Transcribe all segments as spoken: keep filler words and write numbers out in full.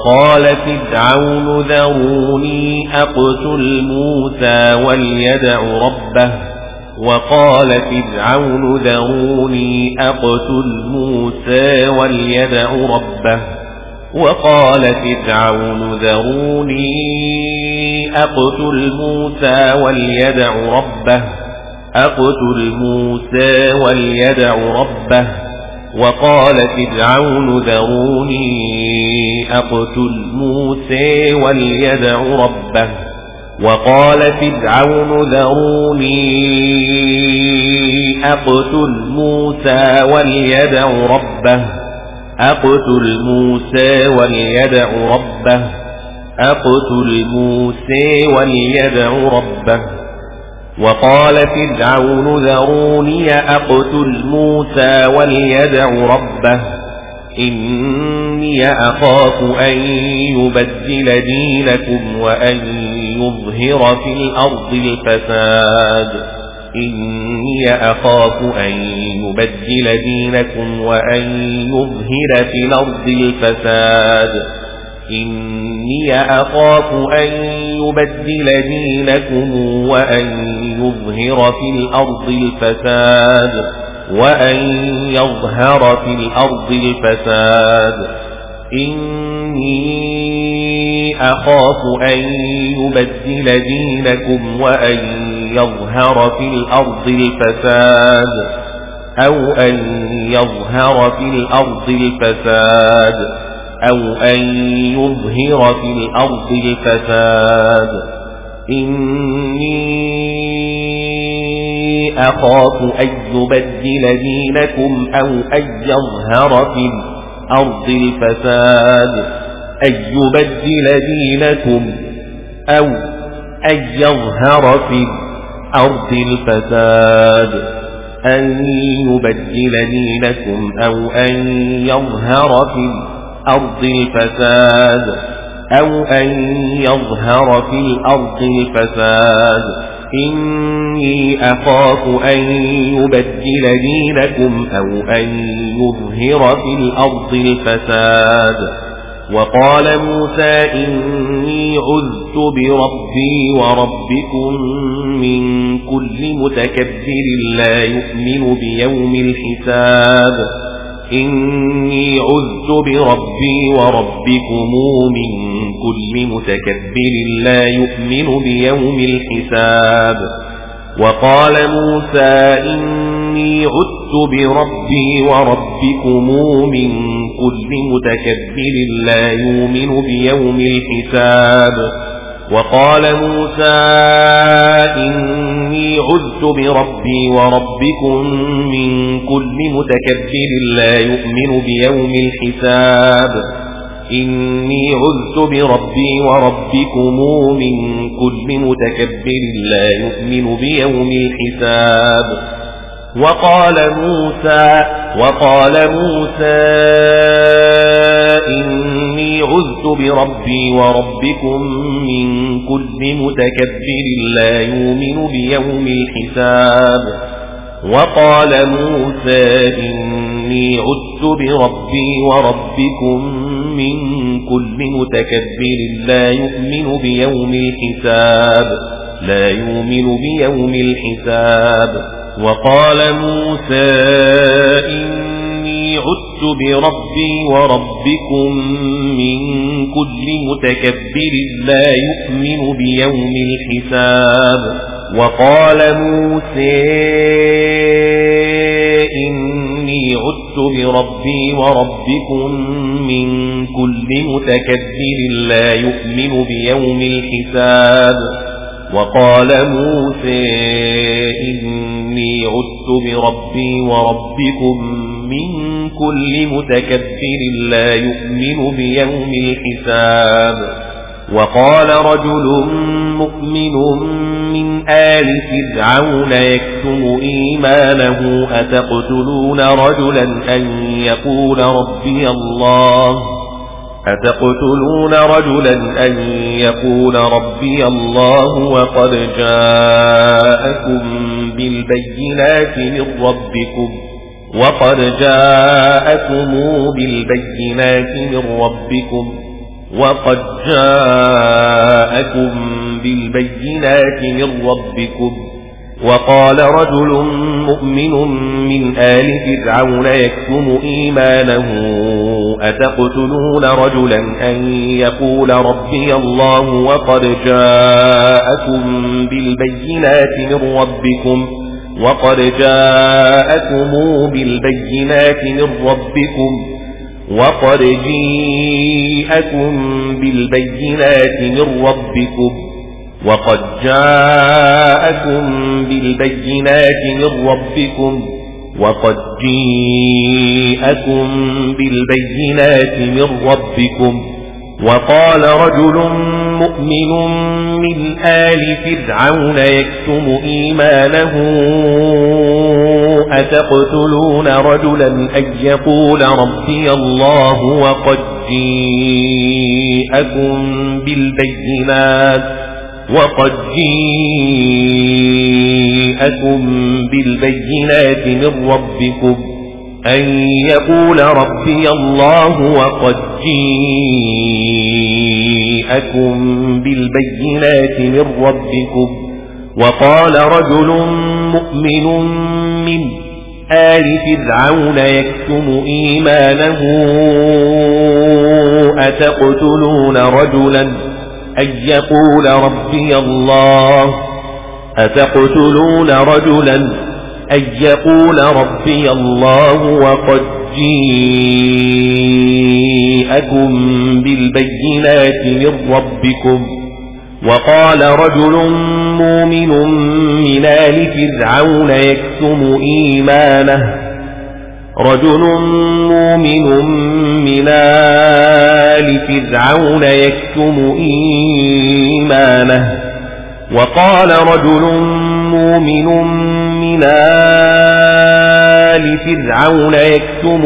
وقال فرعون ذروني أقتل موسى وليدع ربه وقال فرعون ذروني أقتل موسى وليدع ربه وقال فرعون ذروني أقتل موسى وليدع ربه أقتل موسى وليدع ربه وقال فرعون ذروني أقتل موسى وليدع ربه وقال فرعون ذروني أقتل موسى وليدع ربه أقتل موسى وليدع ربه أقتل موسى وليدع ربه وقال فرعون ذروني أقتل موسى وليدع ربه إني أخاف أن يبدل دينكم وأن يظهر في الأرض الفساد إني أخاف أن يبدل دينكم وأن يظهر في الأرض الفساد إني أخاف أن يبدل دينكم وأن يظهر في الأرض الفساد وأن يظهر في الأرض الفساد إني أخاف أن يبدل دينكم وأن يظهر في الأرض الفساد أو أن يظهر في الأرض الفساد أو أن يظهر في الأرض الفساد إني أخاف أن يبدل دينكم أو أن يظهر في الأرض الفساد أن يبدل دينكم أو أن يظهر في الأرض الفساد أن يبدل دينكم أو أن يظهر في الأرض الفساد أو أن يظهر في الأرض الفساد إني أخاف أن يبدل دينكم أو أن يظهر في الأرض الفساد وقال موسى إني عذت بربي وربكم من كل متكبر لا يؤمن بيوم الحساب إني عذت بربي وربكم من كل متكبر لا يؤمن بيوم الحساب وقال موسى إني عذت بربي وربكم من كل متكبر لا يؤمن بيوم الحساب وقال موسى إني عذت بربي وربكم من كل متكبر لا يؤمن بيوم الحساب إني عذت بربي وربكم من كل متكبر لا يؤمن بيوم الحساب وقال موسى وقال موسى إني عذت بربي وربكم من كل متكبر لا يؤمن بيوم الحساب وقال موسى إني عذت بربي وربكم من كل متكبر لا يؤمن بيوم الحساب لا يؤمن بيوم الحساب وقال موسى إني عذت بربي وربكم من كل متكبر لا يؤمن بيوم الحساب وقال موسى إني عذت بربي وربكم من كل متكبر لا يؤمن بيوم الحساب وقال موسى إني عذت بربي وربكم من كل متكبر لا يؤمن بيوم الحساب وقال رجل مؤمن من آل فرعون يكتم إيمانه أتقتلون رجلا أن يقول ربي الله أتقتلون رجلا أن يقول ربي الله وقد جاءكم بالبينات من ربكم وقد جاءكم بالبينات من ربكم وقد جاءكم بالبينات من ربكم. وقال رجل مؤمن من آل فرعون يكتم إيمانه أتقتلون رجلا أن يقول ربي الله وقد جاءكم بالبينات من ربكم وقد جاءكم بالبينات من ربكم وقد جاءكم بالبينات من ربكم وقد جاءكم بالبينات من ربكم وقد جاءكم بالبينات من ربكم. وقال رجل مؤمن من آل فرعون يكتم إيمانه أتقتلون رجلا أن يقول ربي الله وقد جاءكم بالبينات وقد جاءكم بالبينات من ربكم أن يقول ربي الله وقد جاءكم بالبينات من ربكم. وقال رجل مؤمن من آل فرعون يكتم إيمانه أتقتلون رجلا أن يقول ربي الله أتقتلون رجلا أن يقول ربي الله وقد جاءكم بالبينات من ربكم. وقال رجل مؤمن من آل فرعون يكتم إيمانه رجل مؤمن من آل فرعون يكتم إيمانه وقال رجل مؤمن من آل فرعون يكتم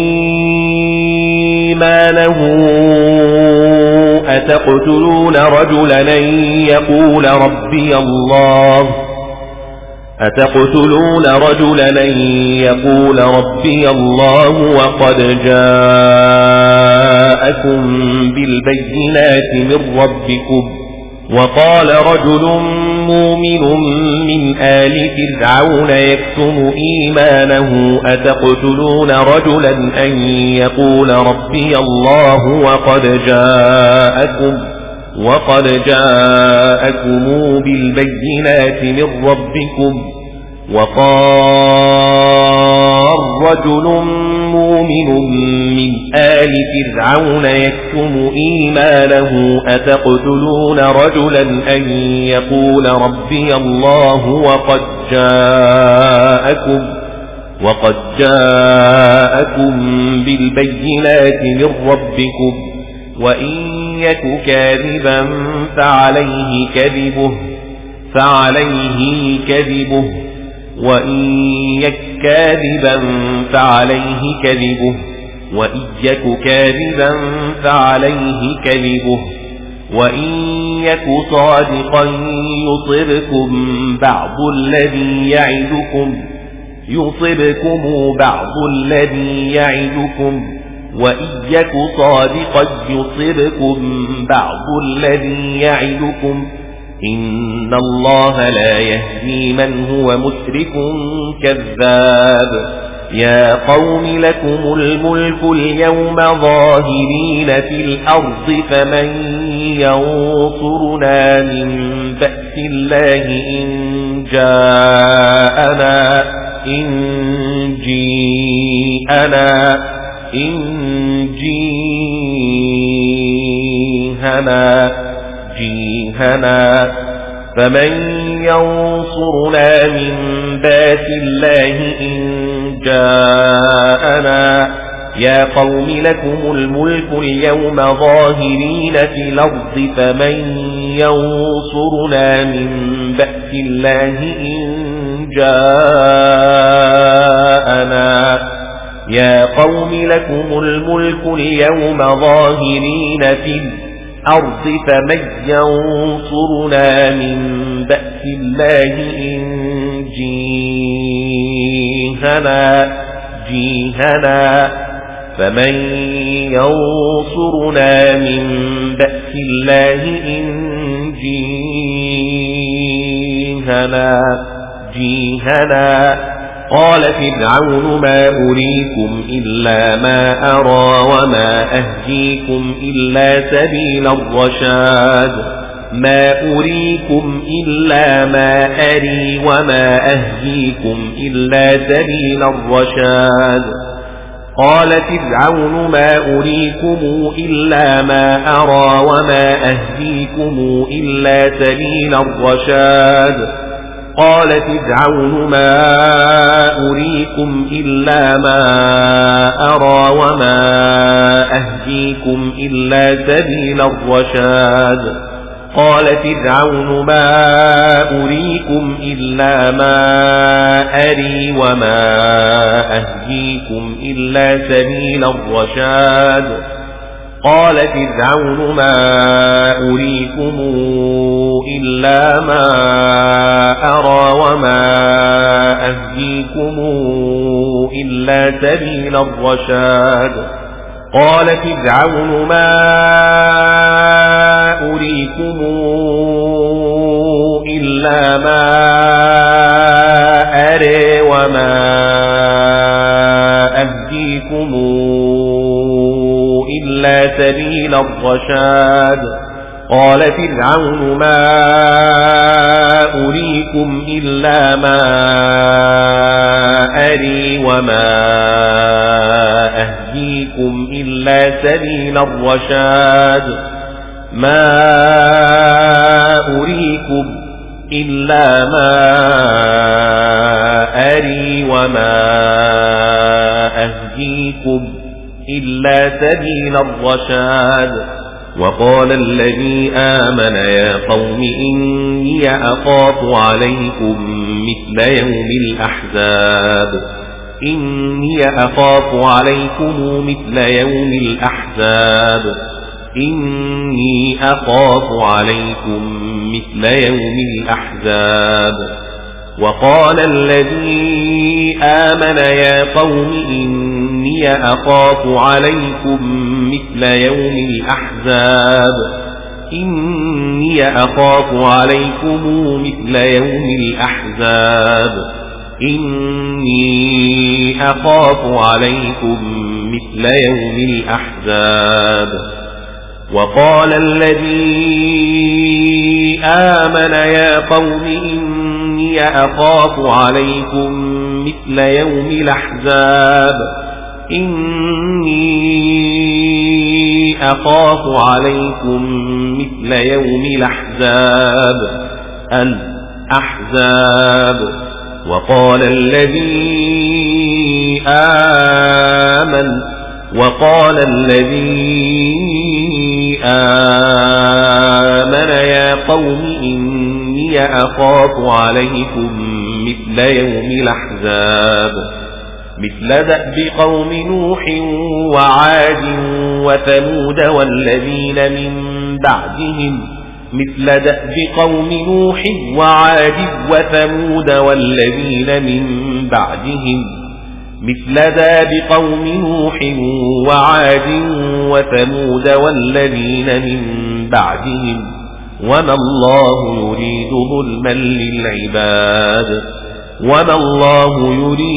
إيمانه أتقتلون رجلا أن يقول ربي الله أتقتلون رجلا أن يقول ربي الله وقد جاءكم بالبينات من ربكم. وقال رجل مؤمن من آل فرعون يكتم إيمانه أتقتلون رجلا أن يقول ربي الله وقد جاءكم وقد جاءكم بالبينات من ربكم. وقال رجل مؤمن من آل فرعون يكتم إيمانه أتقتلون رجلا أن يقول ربي الله وقد جاءكم وقد جاءكم بالبينات من ربكم. وإن يك كاذبا فعليه كذبه فعليه كذبه وإن يك كاذبا فعليه كذبه وإن يك كاذبا فعليه كذبه وإن يك صادقا يصبكم بعض الذي يعدكم يصبكم بعض الذي يعدكم وإن يك صادقا يصبكم بعض الذي يعدكم إن الله لا يهدي من هو مسرف كذاب. يا قوم لكم الملك اليوم ظاهرين في الأرض فمن ينصرنا من بأس الله إن جاءنا إن جيءنا إن جيهنا جيهنا فمن ينصرنا من بأس الله إن جاءنا. يا قوم لكم الملك اليوم ظاهرين في الأرض فمن ينصرنا من بأس الله إن جاءنا. يا قوم لكم الملك اليوم ظاهرين في الأرض فمن ينصرنا من بأس الله إن جيهنا جيهنا فمن ينصرنا من بأس الله إن جيهنا جيهنا قال فرعون ما أريكم إلا ما أرى وما أهديكم إلا سبيل الرشاد ما أريكم إلا ما أري وما أهديكم إلا سبيل الرشاد قال فرعون ما أريكم إلا ما أرى وما أهديكم إلا سبيل الرشاد قال فرعون ما أريكم إلا ما أرى وما أهديكم إلا سبيل الرشاد قال فرعون ما أريكم إلا ما أري وما أهديكم إلا سبيل الرشاد قال فرعون ما أريكم إلا ما أرى وما أهديكم إلا سبيل الرشاد قال فرعون ما أريكم إلا ما أري وما أهديكم إلا سبيل الرشاد قال فرعون ما أريكم إلا ما أري وما أهديكم إلا سبيل الرشاد ما أريكم إلا ما أري وما أهديكم إلا سبيل الرشاد وقال الذي آمن يا قوم إني أخاف عليكم مثل يوم الأحزاب إني أخاف عليكم مثل يوم الأحزاب إني أخاف عليكم مثل يوم الأحزاب وقال الذي آمن يا قوم إني أخاف عليكم مثل يوم الأحزاب إني أخاف عليكم مثل يوم الأحزاب إني أخاف عليكم مثل يوم الأحزاب وقال الذي آمن يا قوم إني أخاف عليكم مثل يوم الأحزاب إني أخاف عليكم مثل يوم الأحزاب الأحزاب وقال الذي آمن وقال الذي آمن يا قوم إني أخاف عليكم مثل يوم الأحزاب مثل دأب قوم نوح وعاد وثمود والذين من بعدهم مثل دأب قوم نوح وعاد وثمود والذين من بعدهم مثل داب قوم نوح وعاد وثمود والذين من بعدهم وما الله يريد ظلما للعباد وما الله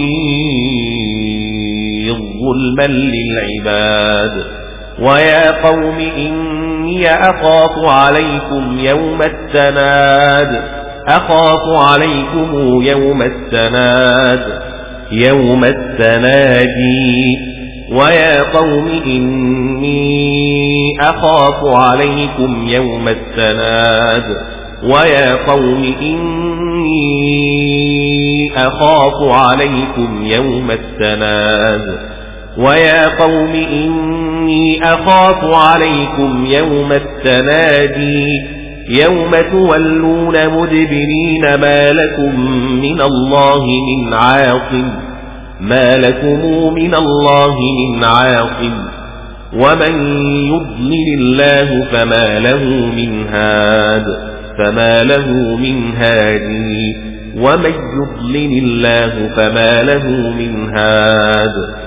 يريد ظلما للعباد ويا قوم إني أخاف عليكم يوم التناد أخاف عليكم يوم التناد يوم التنادي ويا قوم إني أخاف عليكم يوم التناد ويا قوم إني أخاف عليكم يوم التناد ويا قوم إني أخاف عليكم يوم التنادي يوم تولون مدبرين ما لكم من الله من عاصم ما لكم من الله من عاصم ومن يضلل الله فما له من هاد فما له من هادي ومن يضلل الله فما له من هاد